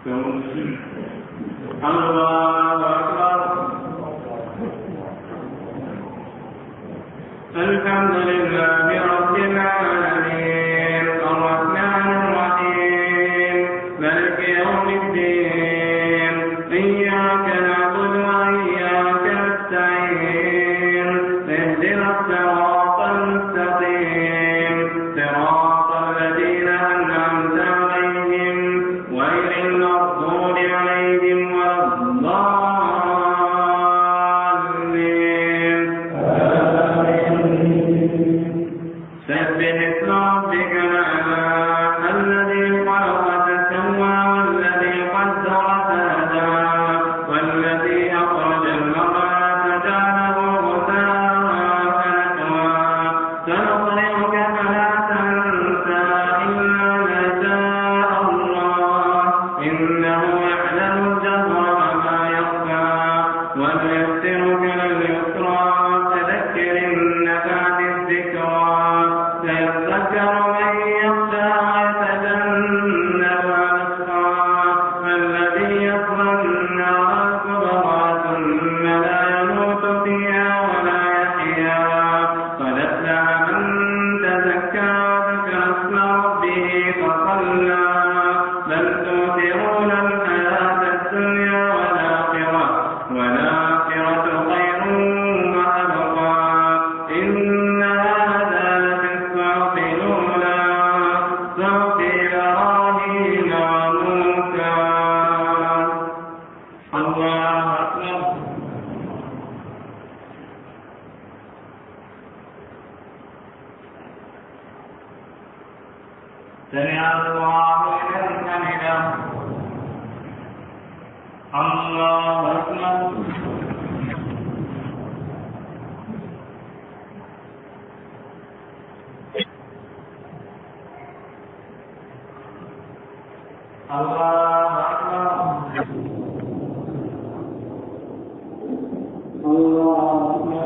الله أكبر. الحمد لله رب العالمين الرحمن الرحيم مالك يوم الدين إياك نعبد وإياك نستعين اهدنا الصراط المستقيم صراط الذين أنعمت عليهم غير المغضوب عليهم ولا الضالين. سبح اسم ربك الأعلى الذي خلق فسوى والذي قدر فهدى والذي أخرج المرعى فجعله غثاء أحوى. سنقرئك فلا تنسى إلا ما شاء الله إنه يعلم الجهر وما يخفى ونيسرك لليسرى فذكر إن نفعت الذكرى سيذكر من يخشى ويتجنبها الأشقى الذي يصلى النار الكبرى ثم لا يموت فيها ولا يحيا. قد أفلح من تزكى وذكر اسم ربه فصلى بل تؤثرون الحياة الدنيا والآخرة خير وأبقى إن هذا لفي الصحف الأولى صحف إبراهيم وموسى. الله أكبر. سمع الله لمن حمده. الله أكبر. الله أكبر. الله أكبر.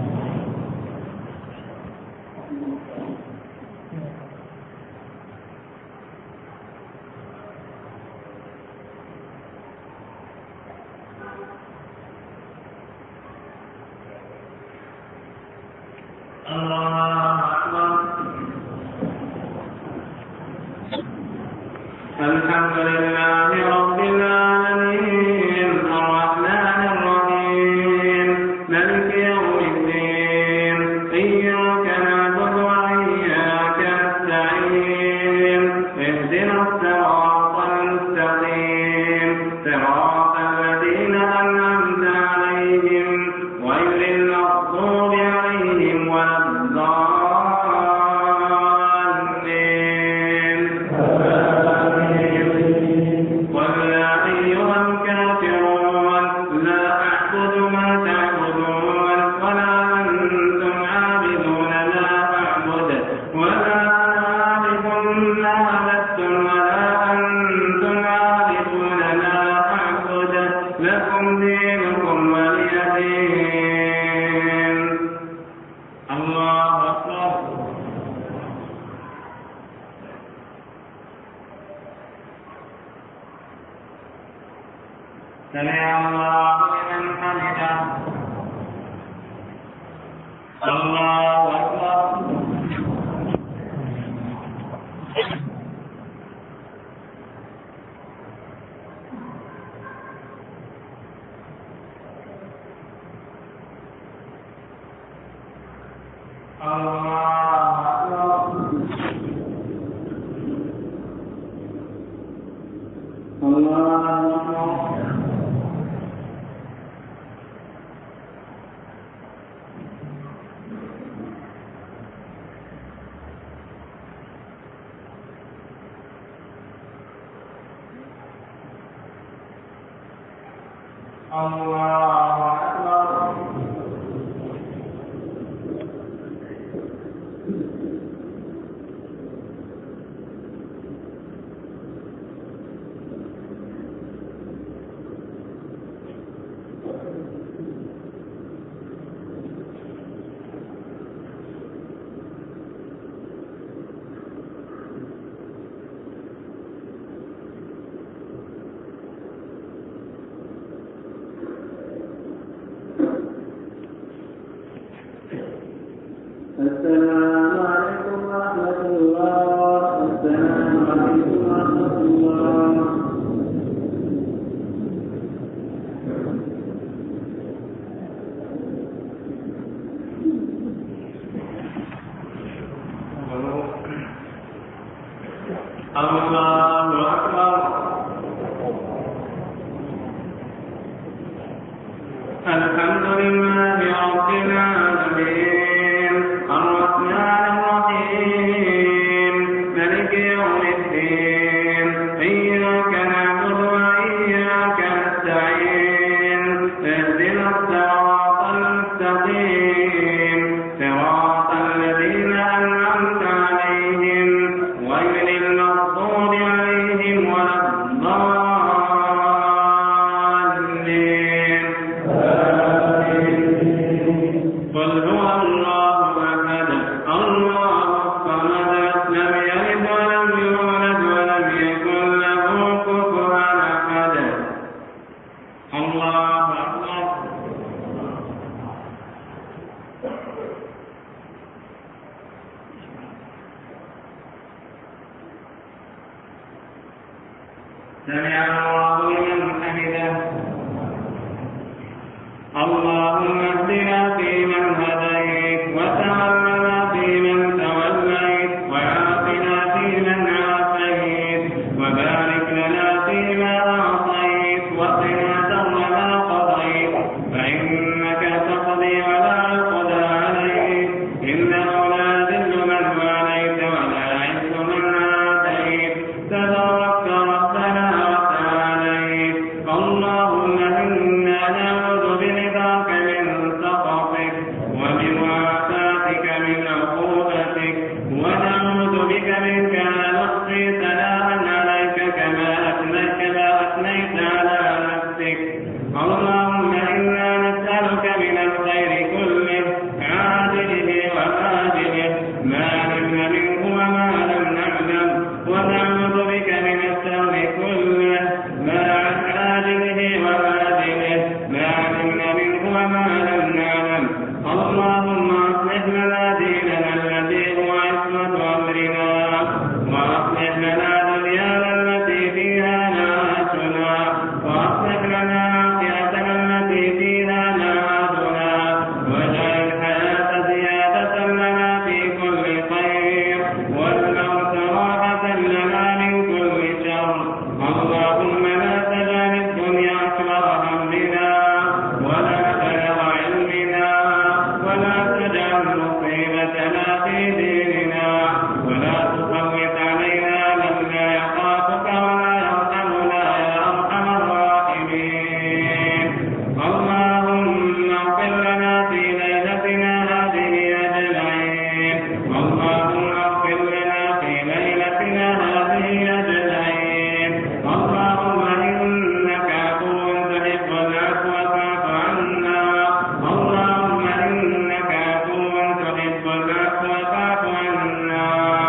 الحمد لله رب العالمين الرحمن الرحيم مالك يوم الدين إياك نعبد وإياك نستعين اهدنا الصراط المستقيم صراط الذين أنعمت عليهم غير المغضوب عليهم ولا الضالين. قل يا أيها الكافرون لا أعبد ما تعبدون ولا أنتم عابدون ما أعبد ولا أنا عابد ما عبدتم ولا أنتم عابدون ما أعبد لكم دينكم ولي دين. الله أكبر. سمع الله لمن حمده. الله أكبر. الله أكبر. الله أكبر. الله أكبر. سمع الله لمن حمده. اللهم اهدنا فيمن هديت وتولنا فيمن توليت وعافنا فيمن عافيت وبارك لنا فيما أعطيت وقنا شر ما قضيت فإنك تقضي ولا يقضى عليك إنه لا يذل من واليت ولا يعز من عاديت تباركت ربنا وتعاليت. اللهم إنا نعوذ برضاك من سخطك وبمعافاتك من عقوبتك ونعوذ بك منك لا نحصي ثناء عليك كما أثنيت على نفسك. اللهم إنا نسألك من الخير كله عاجله وآجله ما علمنا منه وما لم نعلم ونعوذ بك من الشر كله عاجله وآجله ما علمنا منه وما لم نعلم. اللهم أصلح لنا ديننا الذي هو عصمة أمرنا وأصلح لنا دنيانا التي فيها معاشنا وأصلح لنا آخرتنا التي فيها معادنا واجعل الحياة زيادة لنا في كل خير والموت راحة لنا من كل شر. اللهم لا تجعل الدنيا أكبر همنا ولا بلغ علمنا ولا تجعل مصيبتنا في ديننا ولا تسلط علينا من لا يخافك ولا يرحمنا يا أرحم الراحمين. اللهم اغفر لنا في ليلتنا هذه أجمعين. اللهم اغفر لنا في ليلتنا هذه أجمعين. اللهم إنك عفو تحب العفو فاعف عنا. اللهم إنك عفو تحب العفو فاعف عنا.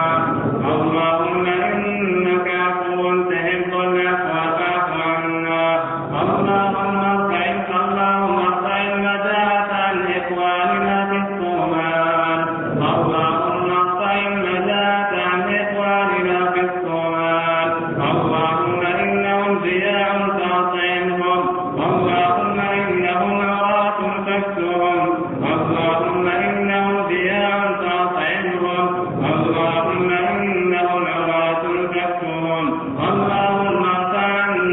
اللهم إنك عفو تحب العفو فاعف عنا. اللهم ارفع المجاعة عن إخواننا في الصومال. اللهم ارفع المجاعة عن إخواننا في الصومال. اللهم إنهم جياع فأطعمهم. اللهم إنهم عراة فاكسهم. اللهم إنهم جياع فأطعمهم. اللهم إنهم عراة فاكسهم. اللهم ارفع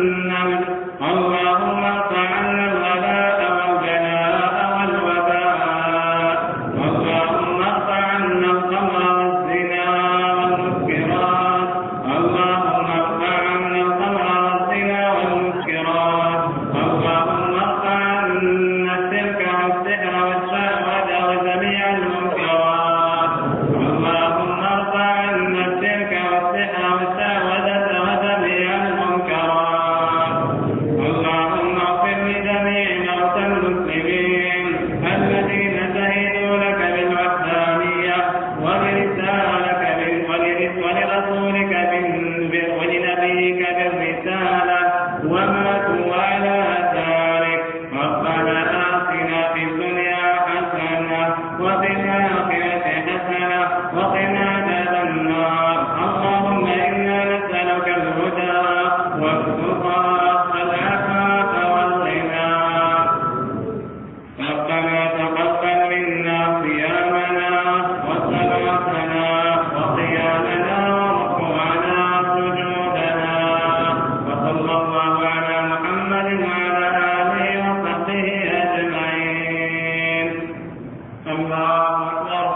عنا الغلاء والبلاء والوباء. اللهم ارفع عنا الخمر والزنا والمسكرات. اللهم ارفع عنا الخمر والزنا والمسكرات. اللهم ارفع عنا الشرك والسحر والشهوة وجميع المنكرات. اللهم ارفع عنا الشرك والسحر والشهوة وجميع المنكرات. اللهم اغفر لجميع موتى المسلمين الذين شهدوا لك بالوحدانية ولرسولك ولنبيك بالرسالة وماتوا على ذلك. ربنا آتنا في الدنيا حسنة وفي الآخرة حسنة وقنا عذاب النار. اللهم إنا نسألك الهدى والتقى والعفاف والغنى. ربنا تقبل منا صيامنا وصلاتنا وقيامنا وركوعنا وسجودنا. وصلى الله على محمد وعلى آله وصحبه أجمعين. الله أكبر.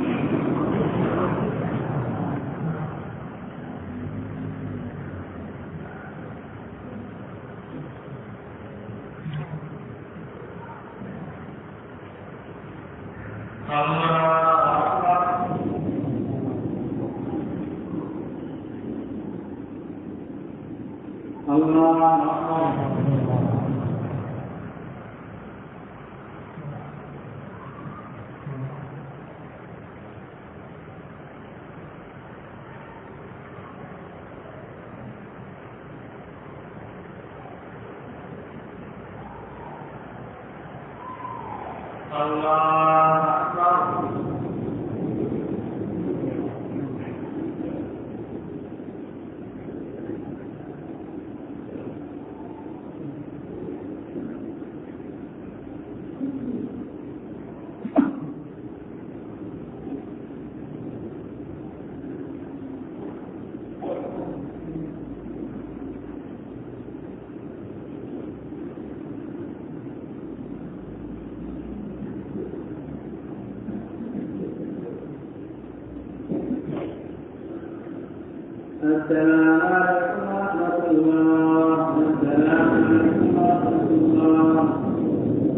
الله أكبر. السلام عليكم ورحمة الله. السلام عليكم ورحمة الله.